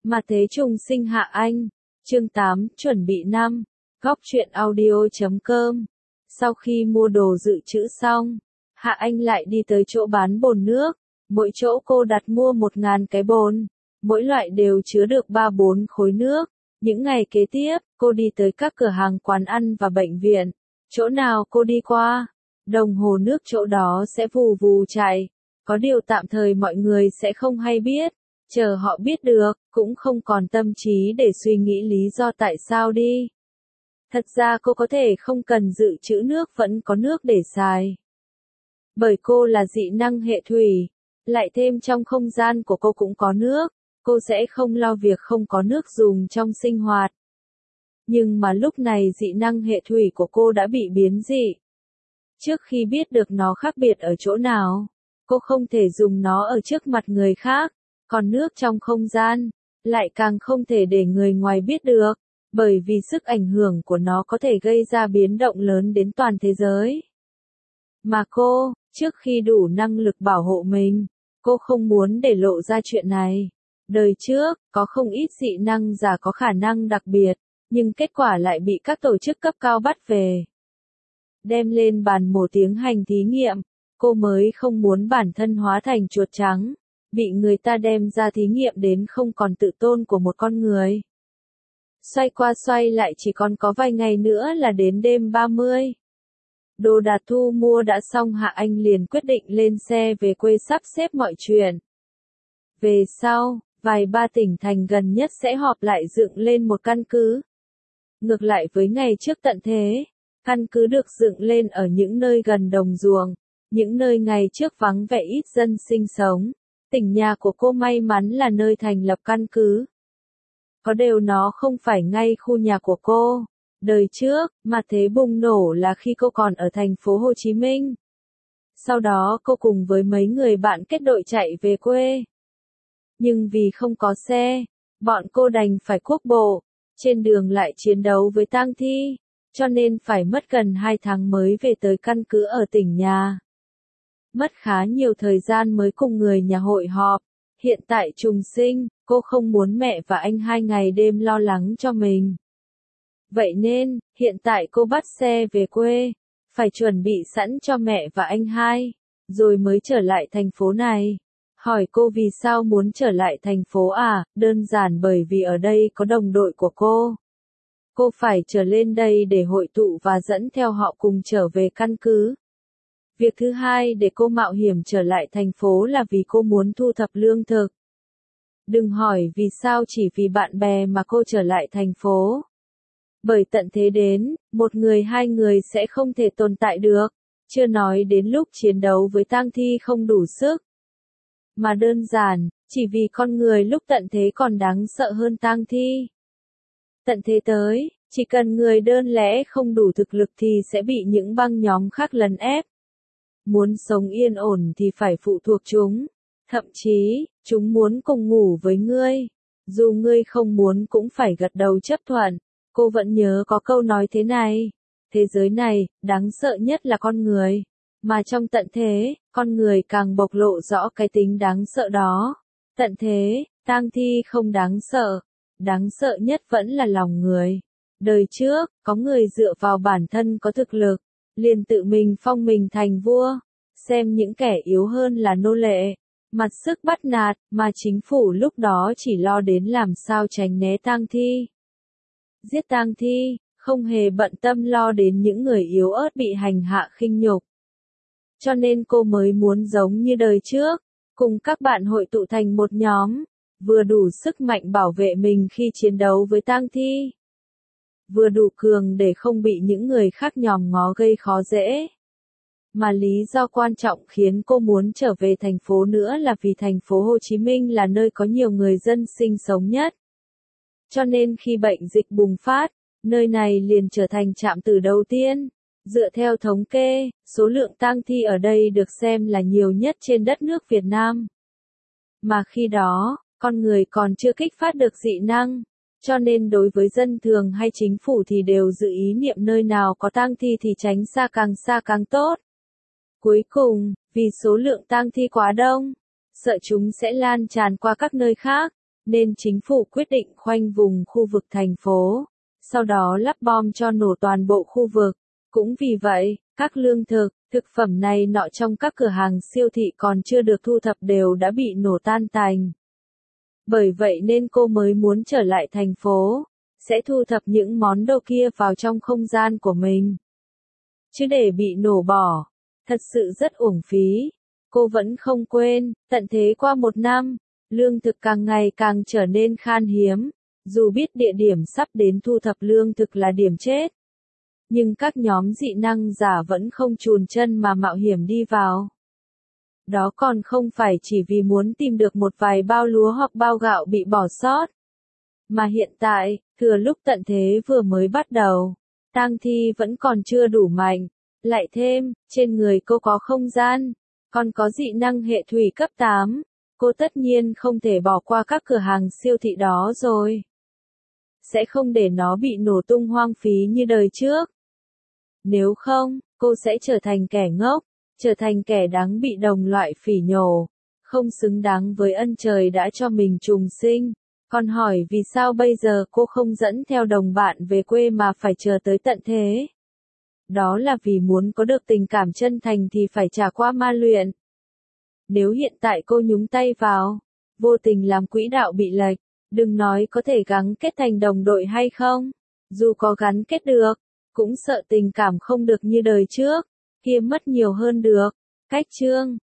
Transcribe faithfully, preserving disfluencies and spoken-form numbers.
Mà thế trùng sinh Hạ Anh, chương tám, chuẩn bị năm, góc truyện audio chấm com. Sau khi mua đồ dự trữ xong, Hạ Anh lại đi tới chỗ bán bồn nước, mỗi chỗ cô đặt mua một ngàn cái bồn, mỗi loại đều chứa được ba bốn khối nước. Những ngày kế tiếp, cô đi tới các cửa hàng quán ăn và bệnh viện, chỗ nào cô đi qua, đồng hồ nước chỗ đó sẽ vù vù chạy, có điều tạm thời mọi người sẽ không hay biết. Chờ họ biết được, cũng không còn tâm trí để suy nghĩ lý do tại sao đi. Thật ra cô có thể không cần dự trữ nước vẫn có nước để xài. Bởi cô là dị năng hệ thủy, lại thêm trong không gian của cô cũng có nước, cô sẽ không lo việc không có nước dùng trong sinh hoạt. Nhưng mà lúc này dị năng hệ thủy của cô đã bị biến dị. Trước khi biết được nó khác biệt ở chỗ nào, cô không thể dùng nó ở trước mặt người khác. Còn nước trong không gian, lại càng không thể để người ngoài biết được, bởi vì sức ảnh hưởng của nó có thể gây ra biến động lớn đến toàn thế giới. Mà cô, trước khi đủ năng lực bảo hộ mình, cô không muốn để lộ ra chuyện này. Đời trước, có không ít dị năng giả có khả năng đặc biệt, nhưng kết quả lại bị các tổ chức cấp cao bắt về. Đem lên bàn mổ tiến hành thí nghiệm, cô mới không muốn bản thân hóa thành chuột trắng. Bị người ta đem ra thí nghiệm đến không còn tự tôn của một con người. Xoay qua xoay lại chỉ còn có vài ngày nữa là đến đêm ba mươi. Đồ đạc thu mua đã xong, Hạ Anh liền quyết định lên xe về quê sắp xếp mọi chuyện. Về sau, vài ba tỉnh thành gần nhất sẽ họp lại dựng lên một căn cứ. Ngược lại với ngày trước tận thế, căn cứ được dựng lên ở những nơi gần đồng ruộng, những nơi ngày trước vắng vẻ ít dân sinh sống. Tỉnh nhà của cô may mắn là nơi thành lập căn cứ. Có điều nó không phải ngay khu nhà của cô. Đời trước, mà thế bùng nổ là khi cô còn ở thành phố Hồ Chí Minh. Sau đó cô cùng với mấy người bạn kết đội chạy về quê. Nhưng vì không có xe, bọn cô đành phải quốc bộ, trên đường lại chiến đấu với tang thi, cho nên phải mất gần hai tháng mới về tới căn cứ ở tỉnh nhà. Mất khá nhiều thời gian mới cùng người nhà hội họp. Hiện tại trùng sinh, cô không muốn mẹ và anh hai ngày đêm lo lắng cho mình. Vậy nên, hiện tại cô bắt xe về quê, phải chuẩn bị sẵn cho mẹ và anh hai, rồi mới trở lại thành phố này. Hỏi cô vì sao muốn trở lại thành phố à, đơn giản bởi vì ở đây có đồng đội của cô. Cô phải trở lên đây để hội tụ và dẫn theo họ cùng trở về căn cứ. Việc thứ hai để cô mạo hiểm trở lại thành phố là vì cô muốn thu thập lương thực. Đừng hỏi vì sao chỉ vì bạn bè mà cô trở lại thành phố. Bởi tận thế đến, một người hai người sẽ không thể tồn tại được, chưa nói đến lúc chiến đấu với tang thi không đủ sức. Mà đơn giản, chỉ vì con người lúc tận thế còn đáng sợ hơn tang thi. Tận thế tới, chỉ cần người đơn lẻ không đủ thực lực thì sẽ bị những băng nhóm khác lấn ép. Muốn sống yên ổn thì phải phụ thuộc chúng. Thậm chí, chúng muốn cùng ngủ với ngươi. Dù ngươi không muốn cũng phải gật đầu chấp thuận. Cô vẫn nhớ có câu nói thế này. Thế giới này, đáng sợ nhất là con người. Mà trong tận thế, con người càng bộc lộ rõ cái tính đáng sợ đó. Tận thế, tang thi không đáng sợ. Đáng sợ nhất vẫn là lòng người. Đời trước, có người dựa vào bản thân có thực lực, liền tự mình phong mình thành vua, xem những kẻ yếu hơn là nô lệ, mặt sức bắt nạt, mà chính phủ lúc đó chỉ lo đến làm sao tránh né tang thi. Giết tang thi, không hề bận tâm lo đến những người yếu ớt bị hành hạ khinh nhục. Cho nên cô mới muốn giống như đời trước, cùng các bạn hội tụ thành một nhóm, vừa đủ sức mạnh bảo vệ mình khi chiến đấu với tang thi, vừa đủ cường để không bị những người khác nhòm ngó gây khó dễ. Mà lý do quan trọng khiến cô muốn trở về thành phố nữa là vì thành phố Hồ Chí Minh là nơi có nhiều người dân sinh sống nhất. Cho nên khi bệnh dịch bùng phát, nơi này liền trở thành trạm tử đầu tiên. Dựa theo thống kê, số lượng tang thi ở đây được xem là nhiều nhất trên đất nước Việt Nam. Mà khi đó, con người còn chưa kích phát được dị năng. Cho nên đối với dân thường hay chính phủ thì đều dự ý niệm nơi nào có tang thi thì tránh xa càng xa càng tốt. Cuối cùng, vì số lượng tang thi quá đông, sợ chúng sẽ lan tràn qua các nơi khác, nên chính phủ quyết định khoanh vùng khu vực thành phố, sau đó lắp bom cho nổ toàn bộ khu vực. Cũng vì vậy, các lương thực, thực phẩm này nọ trong các cửa hàng siêu thị còn chưa được thu thập đều đã bị nổ tan tành. Bởi vậy nên cô mới muốn trở lại thành phố, sẽ thu thập những món đồ kia vào trong không gian của mình. Chứ để bị nổ bỏ, thật sự rất uổng phí. Cô vẫn không quên, tận thế qua một năm, lương thực càng ngày càng trở nên khan hiếm, dù biết địa điểm sắp đến thu thập lương thực là điểm chết. Nhưng các nhóm dị năng giả vẫn không chùn chân mà mạo hiểm đi vào. Đó còn không phải chỉ vì muốn tìm được một vài bao lúa hoặc bao gạo bị bỏ sót. Mà hiện tại, thừa lúc tận thế vừa mới bắt đầu, tang thi vẫn còn chưa đủ mạnh. Lại thêm, trên người cô có không gian, còn có dị năng hệ thủy cấp tám. Cô tất nhiên không thể bỏ qua các cửa hàng siêu thị đó rồi. Sẽ không để nó bị nổ tung hoang phí như đời trước. Nếu không, cô sẽ trở thành kẻ ngốc, trở thành kẻ đáng bị đồng loại phỉ nhổ, không xứng đáng với ân trời đã cho mình trùng sinh. Còn hỏi vì sao bây giờ cô không dẫn theo đồng bạn về quê mà phải chờ tới tận thế? Đó là vì muốn có được tình cảm chân thành thì phải trải qua ma luyện. Nếu hiện tại cô nhúng tay vào, vô tình làm quỹ đạo bị lệch, đừng nói có thể gắn kết thành đồng đội hay không. Dù có gắn kết được, cũng sợ tình cảm không được như đời trước, kia mất nhiều hơn được. Cách chương